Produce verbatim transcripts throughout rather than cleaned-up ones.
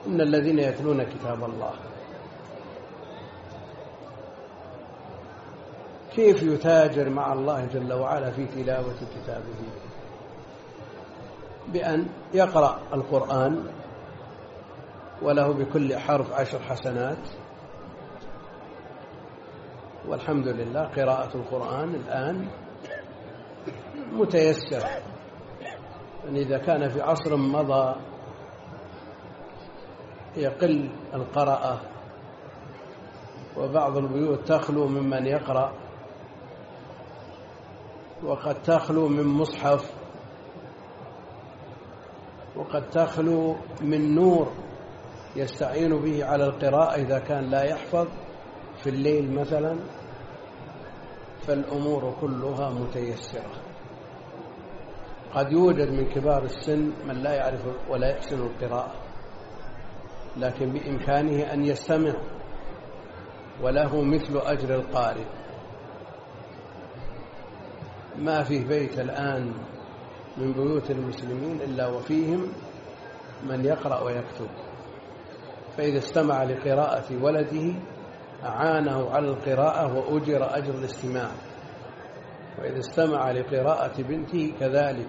إن الذين يتلون كتاب الله. كيف يتاجر مع الله جل وعلا في تلاوة كتابه؟ بأن يقرأ القرآن وله بكل حرف عشر حسنات، والحمد لله قراءة القرآن الآن متيسر. يعني إذا كان في عصر مضى يقل القراءة وبعض البيوت تخلو ممن يقرأ، وقد تخلو من مصحف، وقد تخلو من نور يستعين به على القراءة إذا كان لا يحفظ في الليل مثلا، فالأمور كلها متيسرة. قد يوجد من كبار السن من لا يعرف ولا يحسن القراءة، لكن بإمكانه أن يستمع وله مثل أجر القارئ. ما فيه بيت الآن من بيوت المسلمين إلا وفيهم من يقرأ ويكتب، فإذا استمع لقراءة ولده أعانه على القراءة وأجر أجر الاستماع، وإذا استمع لقراءة بنته كذلك،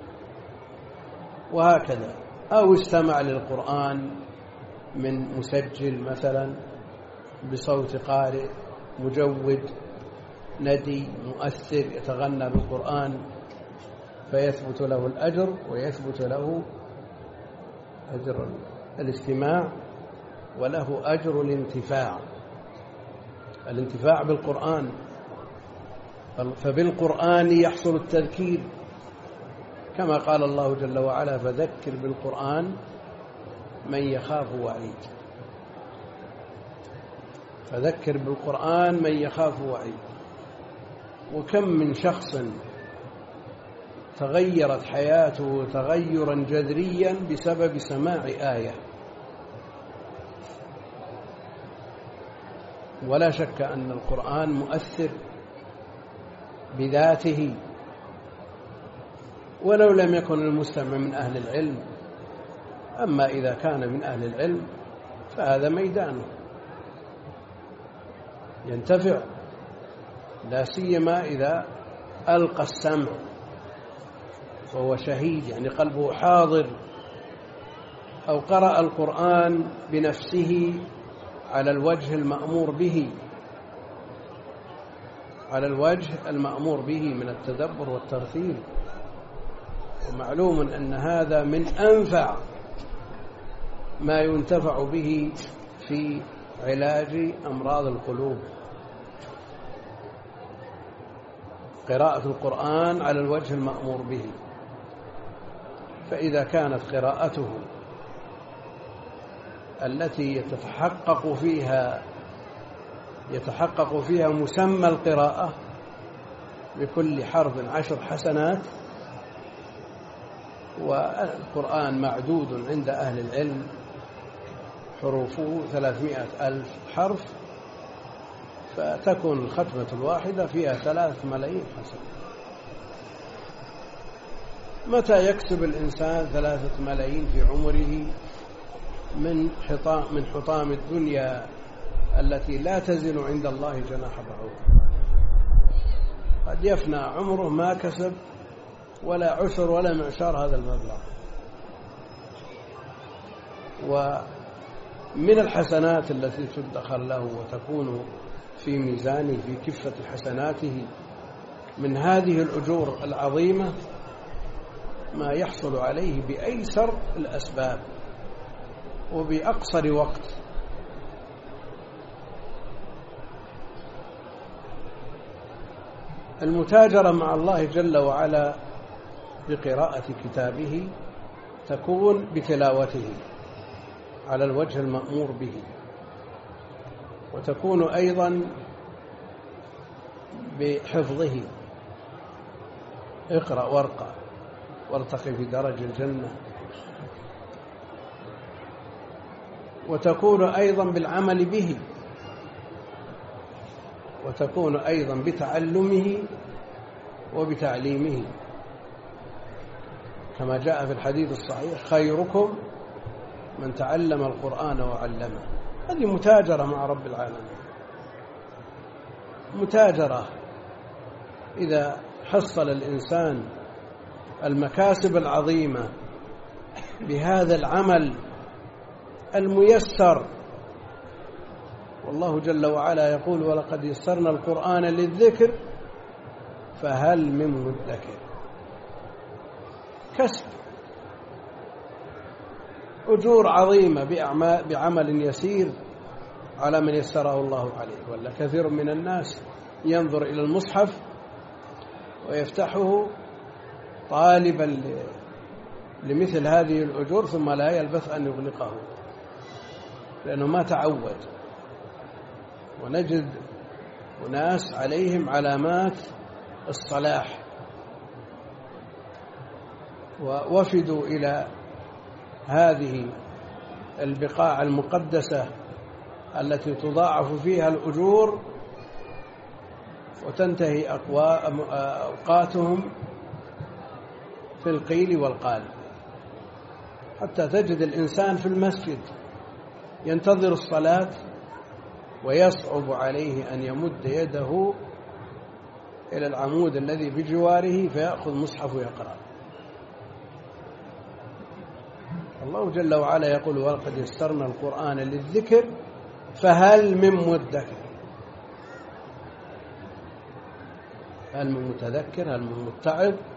وهكذا. أو استمع للقرآن من مسجل مثلا بصوت قارئ مجود ندي مؤثر يتغنى بالقرآن، فيثبت له الأجر ويثبت له أجر الاستماع وله أجر الانتفاع الانتفاع بالقرآن. فبالقرآن يحصل التذكير، كما قال الله جل وعلا: فذكر بالقرآن من يخاف وعيد. فذكر بالقرآن من يخاف وعيد. وكم من شخص تغيرت حياته تغيرا جذريا بسبب سماع آية. ولا شك أن القرآن مؤثر بذاته، ولو لم يكن المستمع من أهل العلم. أما إذا كان من أهل العلم فهذا ميدانه ينتفع، لا سيما إذا ألقى السمع وهو شهيد، يعني قلبه حاضر، أو قرأ القرآن بنفسه على الوجه المأمور به على الوجه المأمور به من التدبر والترتيل. ومعلوم أن هذا من أنفع ما ينتفع به في علاج أمراض القلوب، قراءة القرآن على الوجه المأمور به. فإذا كانت قراءته التي يتحقق فيها يتحقق فيها مسمى القراءة بكل حرف عشر حسنات، والقرآن معدود عند أهل العلم حروفه ثلاثمائة ألف حرف، فتكون الختمة الواحدة فيها ثلاث ملايين حسنة. متى يكسب الإنسان ثلاثة ملايين في عمره من حطام من حطام الدنيا التي لا تزن عند الله جناح بعوضة؟ قد يفنى عمره ما كسب ولا عشر ولا معشار هذا المبلغ. ومن الحسنات التي تدخر له وتكون في ميزانه في كفة حسناته من هذه الأجور العظيمة ما يحصل عليه بأيسر الأسباب وبأقصر وقت. المتاجرة مع الله جل وعلا بقراءة كتابه تكون بتلاوته على الوجه المأمور به، وتكون أيضا بحفظه. اقرأ وارقى وارتقي في درج الجنة. وتكون أيضا بالعمل به، وتكون أيضا بتعلمه وبتعليمه، كما جاء في الحديث الصحيح: خيركم من تعلم القرآن وعلمه. هذه متاجرة مع رب العالمين، متاجرة. إذا حصل الإنسان المكاسب العظيمة بهذا العمل الميسر، والله جل وعلا يقول: ولقد يسرنا القرآن للذكر فهل من مدكر. كسب، أجور عظيمة بعمل يسير على من يسره الله عليه. ولا كثير من الناس ينظر إلى المصحف ويفتحه طالبا لمثل هذه الأجور ثم لا يلبث أن يغلقه لأنه ما تعود. ونجد أناس عليهم علامات الصلاح ووفدوا إلى هذه البقاع المقدسة التي تضاعف فيها الأجور وتنتهي أوقاتهم في القيل والقال، حتى تجد الإنسان في المسجد ينتظر الصلاة ويصعب عليه أن يمد يده إلى العمود الذي بجواره فيأخذ مصحف ويقرأ. الله جل وعلا يقول: ولقد يسرنا القرآن للذكر فهل من مدكر. هل من متذكر؟ هل من متعظ؟